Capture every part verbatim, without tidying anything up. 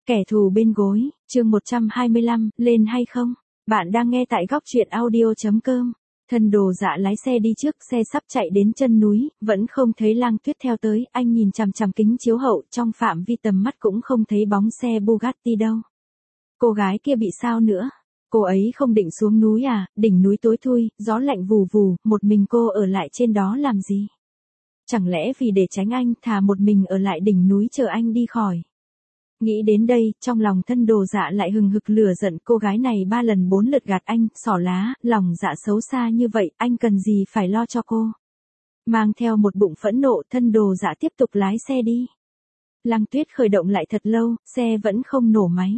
Kẻ thù bên gối, chương một trăm hai mươi lăm, lên hay không? Bạn đang nghe tại góc truyện audio chấm com. Thân đồ dạ lái xe đi trước, xe sắp chạy đến chân núi, vẫn không thấy Lang Tuyết theo tới, anh nhìn chằm chằm kính chiếu hậu, trong phạm vi tầm mắt cũng không thấy bóng xe Bugatti đâu. Cô gái kia bị sao nữa? Cô ấy không định xuống núi à? Đỉnh núi tối thui, gió lạnh vù vù, một mình cô ở lại trên đó làm gì? Chẳng lẽ vì để tránh anh, thà một mình ở lại đỉnh núi chờ anh đi khỏi? Nghĩ đến đây, trong lòng thân đồ dạ lại hừng hực lửa giận, cô gái này ba lần bốn lượt gạt anh, xỏ lá, lòng dạ xấu xa như vậy, anh cần gì phải lo cho cô. Mang theo một bụng phẫn nộ, thân đồ dạ tiếp tục lái xe đi. Lăng Tuyết khởi động lại thật lâu, xe vẫn không nổ máy.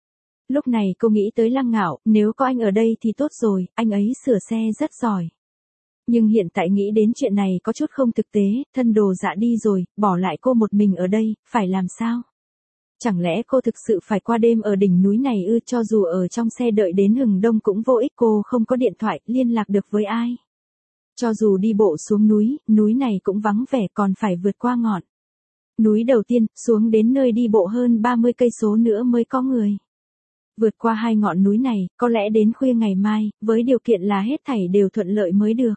Lúc này cô nghĩ tới Lăng Ngạo, nếu có anh ở đây thì tốt rồi, anh ấy sửa xe rất giỏi. Nhưng hiện tại nghĩ đến chuyện này có chút không thực tế, thân đồ dạ đi rồi, bỏ lại cô một mình ở đây, phải làm sao? Chẳng lẽ cô thực sự phải qua đêm ở đỉnh núi này ư? Cho dù ở trong xe đợi đến hừng đông cũng vô ích, cô không có điện thoại, liên lạc được với ai. Cho dù đi bộ xuống núi, núi này cũng vắng vẻ, còn phải vượt qua ngọn núi đầu tiên, xuống đến nơi đi bộ hơn ba mươi cây số nữa mới có người. Vượt qua hai ngọn núi này, có lẽ đến khuya ngày mai, với điều kiện là hết thảy đều thuận lợi mới được.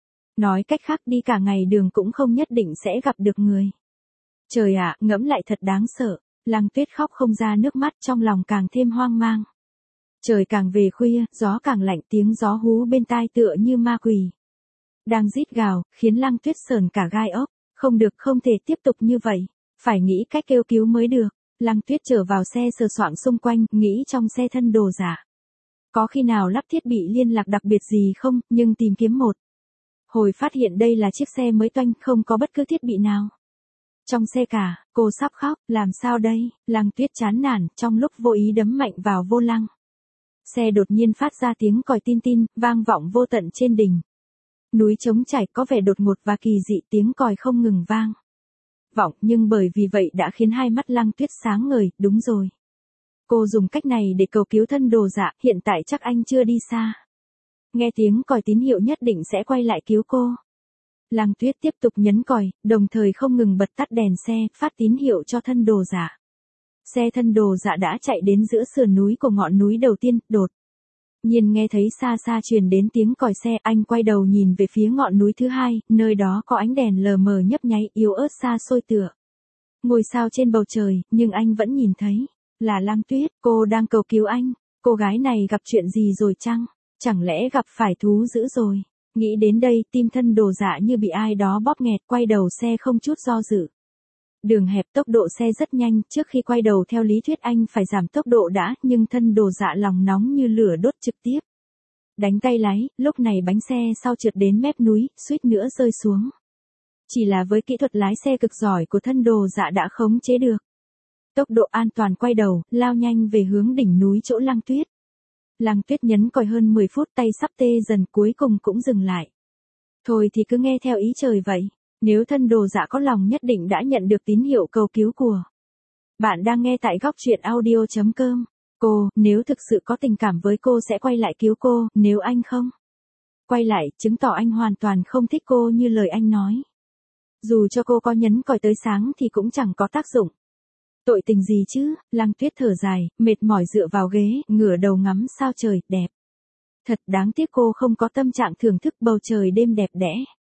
Nói cách khác, đi cả ngày đường cũng không nhất định sẽ gặp được người. Trời ạ, ngẫm lại thật đáng sợ. Lăng Tuyết khóc không ra nước mắt, trong lòng càng thêm hoang mang. Trời càng về khuya, gió càng lạnh, tiếng gió hú bên tai tựa như ma quỷ đang rít gào, khiến Lăng Tuyết sờn cả gai ốc. Không được, không thể tiếp tục như vậy, phải nghĩ cách kêu cứu mới được. Lăng Tuyết trở vào xe sờ soạng xung quanh, nghĩ trong xe thân đồ giả có khi nào lắp thiết bị liên lạc đặc biệt gì không, nhưng tìm kiếm một hồi phát hiện đây là chiếc xe mới toanh, không có bất cứ thiết bị nào trong xe cả. Cô sắp khóc, làm sao đây? Lăng Tuyết chán nản, trong lúc vô ý đấm mạnh vào vô lăng. Xe đột nhiên phát ra tiếng còi tin tin, vang vọng vô tận trên đỉnh núi trống trải, có vẻ đột ngột và kỳ dị, tiếng còi không ngừng vang vọng, nhưng bởi vì vậy đã khiến hai mắt Lăng Tuyết sáng ngời. Đúng rồi, cô dùng cách này để cầu cứu thân đồ dạ, hiện tại chắc anh chưa đi xa. Nghe tiếng còi tín hiệu nhất định sẽ quay lại cứu cô. Lăng Tuyết tiếp tục nhấn còi, đồng thời không ngừng bật tắt đèn xe, phát tín hiệu cho thân đồ dạ. Xe thân đồ dạ đã chạy đến giữa sườn núi của ngọn núi đầu tiên, đột nhiên nghe thấy xa xa truyền đến tiếng còi xe, anh quay đầu nhìn về phía ngọn núi thứ hai, nơi đó có ánh đèn lờ mờ nhấp nháy, yếu ớt xa xôi tựa ngôi sao trên bầu trời, nhưng anh vẫn nhìn thấy là Lăng Tuyết, cô đang cầu cứu anh. Cô gái này gặp chuyện gì rồi chăng? Chẳng lẽ gặp phải thú dữ rồi? Nghĩ đến đây, tim thân đồ dạ như bị ai đó bóp nghẹt, quay đầu xe không chút do dự. Đường hẹp, tốc độ xe rất nhanh, trước khi quay đầu theo lý thuyết anh phải giảm tốc độ đã, nhưng thân đồ dạ lòng nóng như lửa đốt, trực tiếp đánh tay lái, lúc này bánh xe sau trượt đến mép núi, suýt nữa rơi xuống. Chỉ là với kỹ thuật lái xe cực giỏi của thân đồ dạ đã khống chế được tốc độ an toàn, quay đầu, lao nhanh về hướng đỉnh núi chỗ Lăng Tuyết. Lăng Tuyết nhấn còi hơn mười phút, tay sắp tê dần, cuối cùng cũng dừng lại. Thôi thì cứ nghe theo ý trời vậy. Nếu thân đồ dạ có lòng nhất định đã nhận được tín hiệu cầu cứu của bạn đang nghe tại góc truyện audio chấm com. Cô, nếu thực sự có tình cảm với cô sẽ quay lại cứu cô, nếu anh không quay lại, chứng tỏ anh hoàn toàn không thích cô như lời anh nói. Dù cho cô có nhấn còi tới sáng thì cũng chẳng có tác dụng. Tội tình gì chứ? Lăng Tuyết thở dài, mệt mỏi dựa vào ghế, ngửa đầu ngắm sao trời, đẹp. Thật đáng tiếc cô không có tâm trạng thưởng thức bầu trời đêm đẹp đẽ.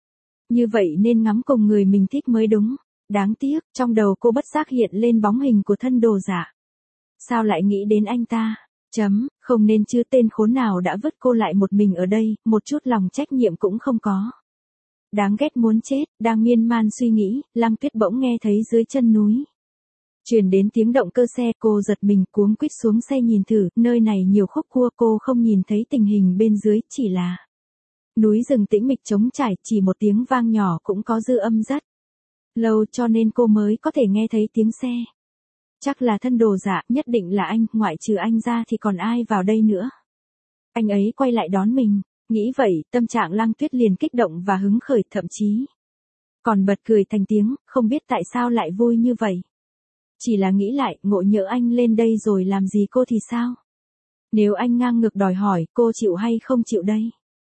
Như vậy nên ngắm cùng người mình thích mới đúng. Đáng tiếc, trong đầu cô bất giác hiện lên bóng hình của thân đồ giả. Sao lại nghĩ đến anh ta? Chấm, không nên chứ, tên khốn nào đã vứt cô lại một mình ở đây, một chút lòng trách nhiệm cũng không có. Đáng ghét muốn chết, đang miên man suy nghĩ, Lăng Tuyết bỗng nghe thấy dưới chân núi truyền đến tiếng động cơ xe, cô giật mình cuống quýt xuống xe nhìn thử, nơi này nhiều khúc cua, cô không nhìn thấy tình hình bên dưới, chỉ là núi rừng tĩnh mịch trống trải, chỉ một tiếng vang nhỏ cũng có dư âm rất lâu, cho nên cô mới có thể nghe thấy tiếng xe. Chắc là thân đồ dạ, nhất định là anh, ngoại trừ anh ra thì còn ai vào đây nữa. Anh ấy quay lại đón mình. Nghĩ vậy, tâm trạng Lăng Tuyết liền kích động và hứng khởi, thậm chí còn bật cười thành tiếng, không biết tại sao lại vui như vậy. Chỉ là nghĩ lại, ngộ nhỡ anh lên đây rồi làm gì cô thì sao? Nếu anh ngang ngược đòi hỏi, cô chịu hay không chịu đây?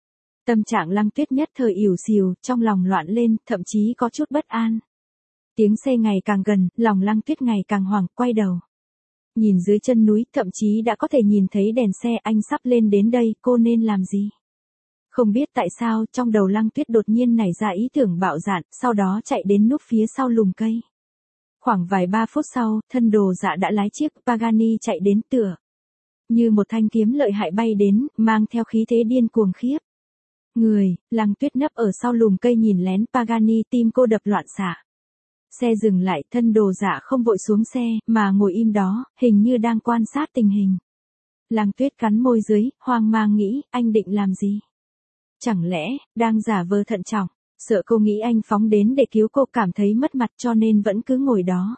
Tâm trạng Lăng Tuyết nhất thời ỉu xìu, trong lòng loạn lên, thậm chí có chút bất an. Tiếng xe ngày càng gần, lòng Lăng Tuyết ngày càng hoảng, quay đầu Nhìn dưới chân núi, thậm chí đã có thể nhìn thấy đèn xe, anh sắp lên đến đây, cô nên làm gì? Không biết tại sao, trong đầu Lăng Tuyết đột nhiên nảy ra ý tưởng bạo dạn, sau đó chạy đến núp phía sau lùm cây. Khoảng vài ba phút sau, thân đồ dạ đã lái chiếc Pagani chạy đến tựa. Như một thanh kiếm lợi hại bay đến, mang theo khí thế điên cuồng khiếp. Người, Lăng Tuyết nấp ở sau lùm cây nhìn lén Pagani, tim cô đập loạn xạ. Xe dừng lại, thân đồ dạ không vội xuống xe, mà ngồi im đó, hình như đang quan sát tình hình. Lăng Tuyết cắn môi dưới, hoang mang nghĩ, anh định làm gì? Chẳng lẽ, đang giả vờ thận trọng, sợ cô nghĩ anh phóng đến để cứu cô cảm thấy mất mặt cho nên vẫn cứ ngồi đó.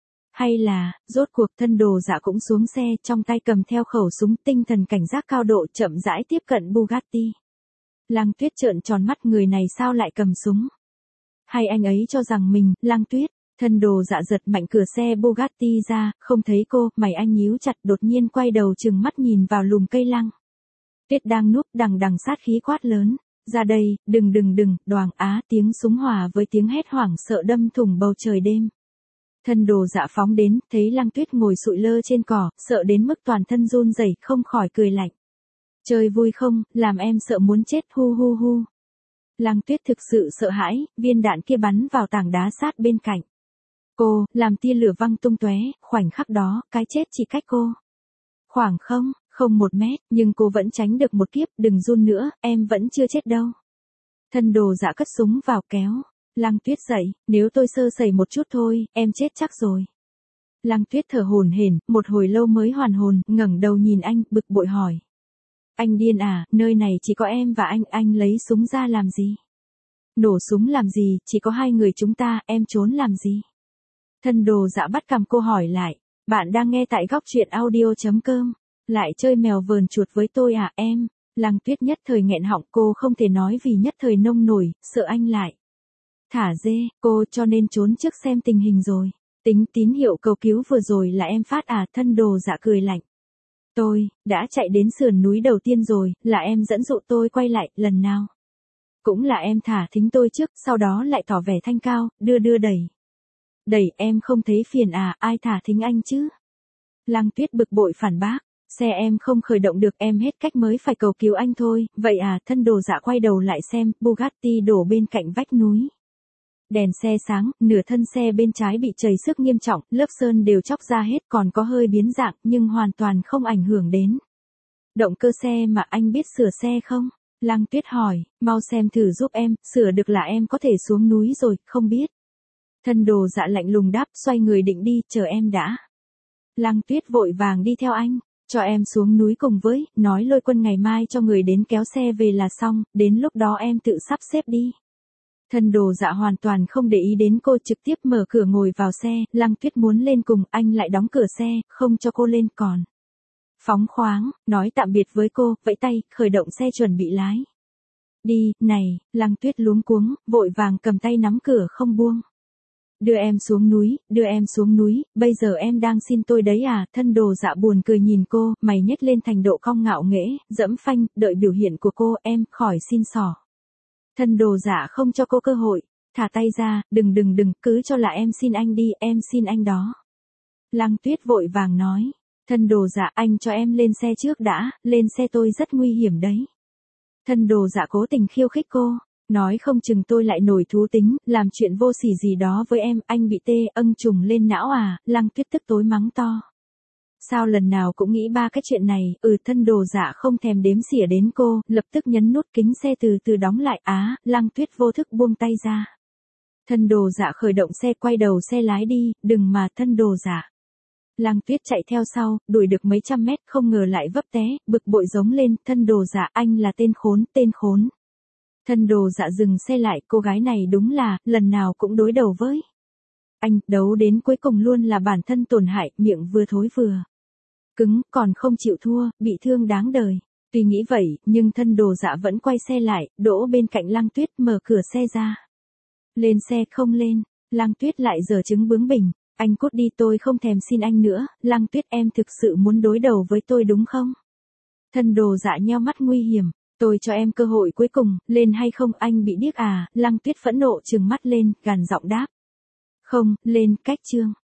Hay là, rốt cuộc thân đồ dạ cũng xuống xe, trong tay cầm theo khẩu súng, tinh thần cảnh giác cao độ, chậm rãi tiếp cận Bugatti. Lăng Tuyết trợn tròn mắt, người này sao lại cầm súng? Hay anh ấy cho rằng mình, Lăng Tuyết, thân đồ dạ giật mạnh cửa xe Bugatti ra, không thấy cô, mày anh nhíu chặt, đột nhiên quay đầu trừng mắt nhìn vào lùm cây Lăng Tuyết đang núp đằng đằng sát khí quát lớn. Ra đây, đừng đừng đừng, đoàng á, tiếng súng hòa với tiếng hét hoảng sợ đâm thủng bầu trời đêm. Thân đồ dạ phóng đến, thấy Lăng Tuyết ngồi sụi lơ trên cỏ, sợ đến mức toàn thân run rẩy, không khỏi cười lạnh. Chơi vui không, làm em sợ muốn chết, hu hu hu. Lăng Tuyết thực sự sợ hãi, viên đạn kia bắn vào tảng đá sát bên cạnh cô, làm tia lửa văng tung tóe, khoảnh khắc đó, cái chết chỉ cách cô khoảng không, không một mét, nhưng cô vẫn tránh được một kiếp, đừng run nữa, em vẫn chưa chết đâu. Thân đồ dạ cất súng vào kéo. Lăng Tuyết dậy, nếu tôi sơ sẩy một chút thôi, em chết chắc rồi. Lăng Tuyết thở hổn hển, một hồi lâu mới hoàn hồn, ngẩng đầu nhìn anh, bực bội hỏi. Anh điên à, nơi này chỉ có em và anh, anh lấy súng ra làm gì? Nổ súng làm gì, chỉ có hai người chúng ta, em trốn làm gì? Thân đồ dạ bắt cằm cô hỏi lại, bạn đang nghe tại góc truyện audio chấm com, lại chơi mèo vờn chuột với tôi à em? Lăng Tuyết nhất thời nghẹn họng, cô không thể nói vì nhất thời nông nổi, sợ anh lại thả dê, cô cho nên trốn trước xem tình hình rồi. Tính tín hiệu cầu cứu vừa rồi là em phát à, thân đồ dạ cười lạnh. Tôi, đã chạy đến sườn núi đầu tiên rồi, là em dẫn dụ tôi quay lại, lần nào. Cũng là em thả thính tôi trước, sau đó lại tỏ vẻ thanh cao, đưa đưa đẩy. Đẩy em không thấy phiền à, ai thả thính anh chứ? Lăng Tuyết bực bội phản bác, xe em không khởi động được, em hết cách mới phải cầu cứu anh thôi, vậy à, thân đồ dạ quay đầu lại xem, Bugatti đổ bên cạnh vách núi. Đèn xe sáng, nửa thân xe bên trái bị trầy xước nghiêm trọng, lớp sơn đều chóc ra hết, còn có hơi biến dạng, nhưng hoàn toàn không ảnh hưởng đến động cơ xe mà anh biết sửa xe không? Lăng Tuyết hỏi, mau xem thử giúp em, sửa được là em có thể xuống núi rồi, không biết. Thân đồ dạ lạnh lùng đáp, xoay người định đi, chờ em đã. Lăng Tuyết vội vàng đi theo anh, cho em xuống núi cùng với, nói Lôi Quân ngày mai cho người đến kéo xe về là xong, đến lúc đó em tự sắp xếp đi. Thân đồ dạ hoàn toàn không để ý đến cô, trực tiếp mở cửa ngồi vào xe, Lăng Tuyết muốn lên cùng, anh lại đóng cửa xe, không cho cô lên còn. Phóng khoáng, nói tạm biệt với cô, vẫy tay, khởi động xe chuẩn bị lái. Đi, này, Lăng Tuyết luống cuống, vội vàng cầm tay nắm cửa không buông. Đưa em xuống núi, đưa em xuống núi, bây giờ em đang xin tôi đấy à, thân đồ dạ buồn cười nhìn cô, mày nhếch lên thành độ cong ngạo nghễ, dẫm phanh, đợi biểu hiện của cô, em, khỏi xin xỏ. Thân đồ dạ không cho cô cơ hội, thả tay ra, đừng đừng đừng, cứ cho là em xin anh đi, em xin anh đó. Lăng Tuyết vội vàng nói, thân đồ dạ anh cho em lên xe trước đã, lên xe tôi rất nguy hiểm đấy. Thân đồ dạ cố tình khiêu khích cô, nói không chừng tôi lại nổi thú tính, làm chuyện vô sỉ gì đó với em, anh bị tê âng trùng lên não à, Lăng Tuyết tức tối mắng to. Sao lần nào cũng nghĩ ba cái chuyện này, ừ thân đồ dạ không thèm đếm xỉa đến cô, lập tức nhấn nút kính xe từ từ đóng lại á, Lăng Tuyết vô thức buông tay ra. Thân đồ dạ khởi động xe quay đầu xe lái đi, đừng mà thân đồ dạ. Lăng Tuyết chạy theo sau, đuổi được mấy trăm mét không ngờ lại vấp té, bực bội giống lên, thân đồ dạ anh là tên khốn, tên khốn. Thân đồ dạ dừng xe lại, cô gái này đúng là, lần nào cũng đối đầu với anh, đấu đến cuối cùng luôn là bản thân tổn hại, miệng vừa thối vừa cứng, còn không chịu thua, bị thương đáng đời. Tuy nghĩ vậy, nhưng thân đồ dạ vẫn quay xe lại, đỗ bên cạnh Lăng Tuyết, mở cửa xe ra. Lên xe không lên, Lăng Tuyết lại giở trứng bướng bỉnh, anh cút đi, tôi không thèm xin anh nữa, Lăng Tuyết em thực sự muốn đối đầu với tôi đúng không? Thân đồ dạ nheo mắt nguy hiểm, tôi cho em cơ hội cuối cùng, lên hay không, anh bị điếc à, Lăng Tuyết phẫn nộ trừng mắt lên, gằn giọng đáp. Không, lên, cách chương.